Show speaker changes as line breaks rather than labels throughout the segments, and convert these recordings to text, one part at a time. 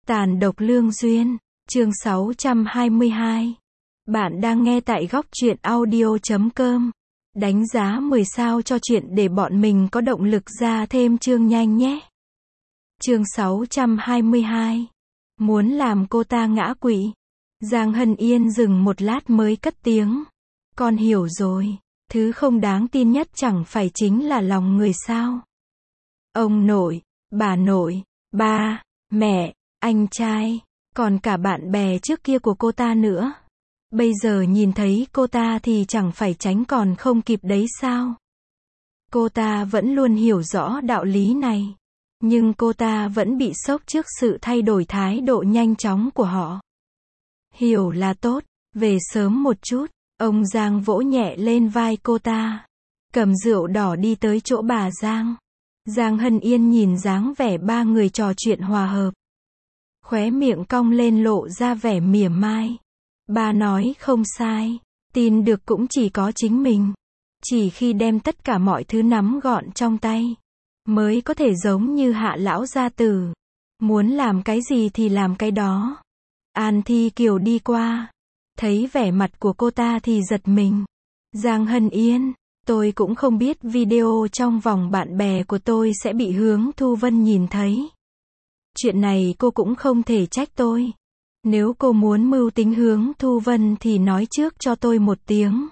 Tàn độc lương duyên, chương 622. Bạn đang nghe tại góc truyện audio.com. Đánh giá 10 sao cho chuyện để bọn mình có động lực ra thêm chương nhanh nhé. Chương 622. Muốn làm cô ta ngã quỵ. Giang Hân Yên dừng một lát mới cất tiếng. Con hiểu rồi, thứ không đáng tin nhất chẳng phải chính là lòng người sao? Ông nội, bà nội, ba, mẹ, anh trai, còn cả bạn bè trước kia của cô ta nữa. Bây giờ nhìn thấy cô ta thì chẳng phải tránh còn không kịp đấy sao? Cô ta vẫn luôn hiểu rõ đạo lý này. Nhưng cô ta vẫn bị sốc trước sự thay đổi thái độ nhanh chóng của họ. Hiểu là tốt, về sớm một chút. Ông Giang vỗ nhẹ lên vai cô ta. Cầm rượu đỏ đi tới chỗ bà Giang. Giang Hân Yên nhìn dáng vẻ ba người trò chuyện hòa hợp. Khóe miệng cong lên lộ ra vẻ mỉa mai. Bà nói không sai, tin được cũng chỉ có chính mình. Chỉ khi đem tất cả mọi thứ nắm gọn trong tay, mới có thể giống như Hạ lão gia tử. Muốn làm cái gì thì làm cái đó. An Thi Kiều đi qua, thấy vẻ mặt của cô ta thì giật mình. Giang Hân Yên, tôi cũng không biết video trong vòng bạn bè của tôi sẽ bị Hướng Thu Vân nhìn thấy. Chuyện này cô cũng không thể trách tôi. Nếu cô muốn mưu tính Hướng Thu Vân thì nói trước cho tôi một tiếng.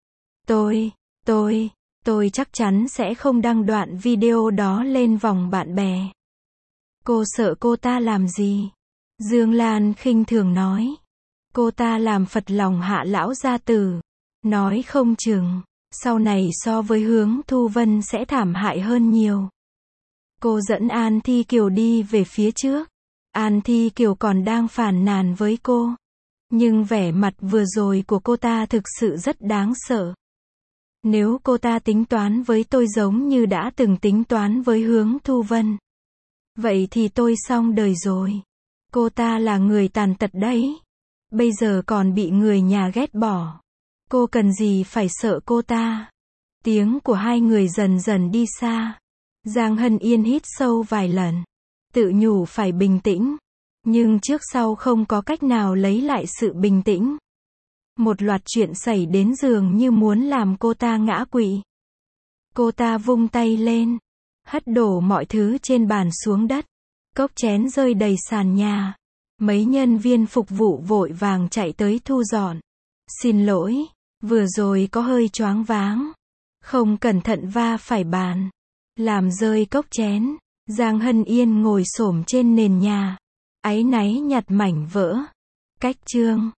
Tôi chắc chắn sẽ không đăng đoạn video đó lên vòng bạn bè. Cô sợ cô ta làm gì? Dương Lan khinh thường nói. Cô ta làm phật lòng Hạ lão gia tử. Nói không chừng, sau này so với Hướng Thu Vân sẽ thảm hại hơn nhiều. Cô dẫn An Thi Kiều đi về phía trước. An Thi Kiều còn đang phàn nàn với cô. Nhưng vẻ mặt vừa rồi của cô ta thực sự rất đáng sợ. Nếu cô ta tính toán với tôi giống như đã từng tính toán với Hướng Thu Vân, vậy thì tôi xong đời rồi. Cô ta là người tàn tật đấy. Bây giờ còn bị người nhà ghét bỏ. Cô cần gì phải sợ cô ta? Tiếng của hai người dần dần đi xa. Giang Hân Yên hít sâu vài lần. Tự nhủ phải bình tĩnh. Nhưng trước sau không có cách nào lấy lại sự bình tĩnh. Một loạt chuyện xảy đến dường như muốn làm cô ta ngã quỵ. Cô ta vung tay lên, hất đổ mọi thứ trên bàn xuống đất. Cốc chén rơi đầy sàn nhà. Mấy nhân viên phục vụ vội vàng chạy tới thu dọn. Xin lỗi, vừa rồi có hơi choáng váng. Không cẩn thận va phải bàn, làm rơi cốc chén. Giang Hân Yên ngồi xổm trên nền nhà, áy náy nhặt mảnh vỡ. Cách chương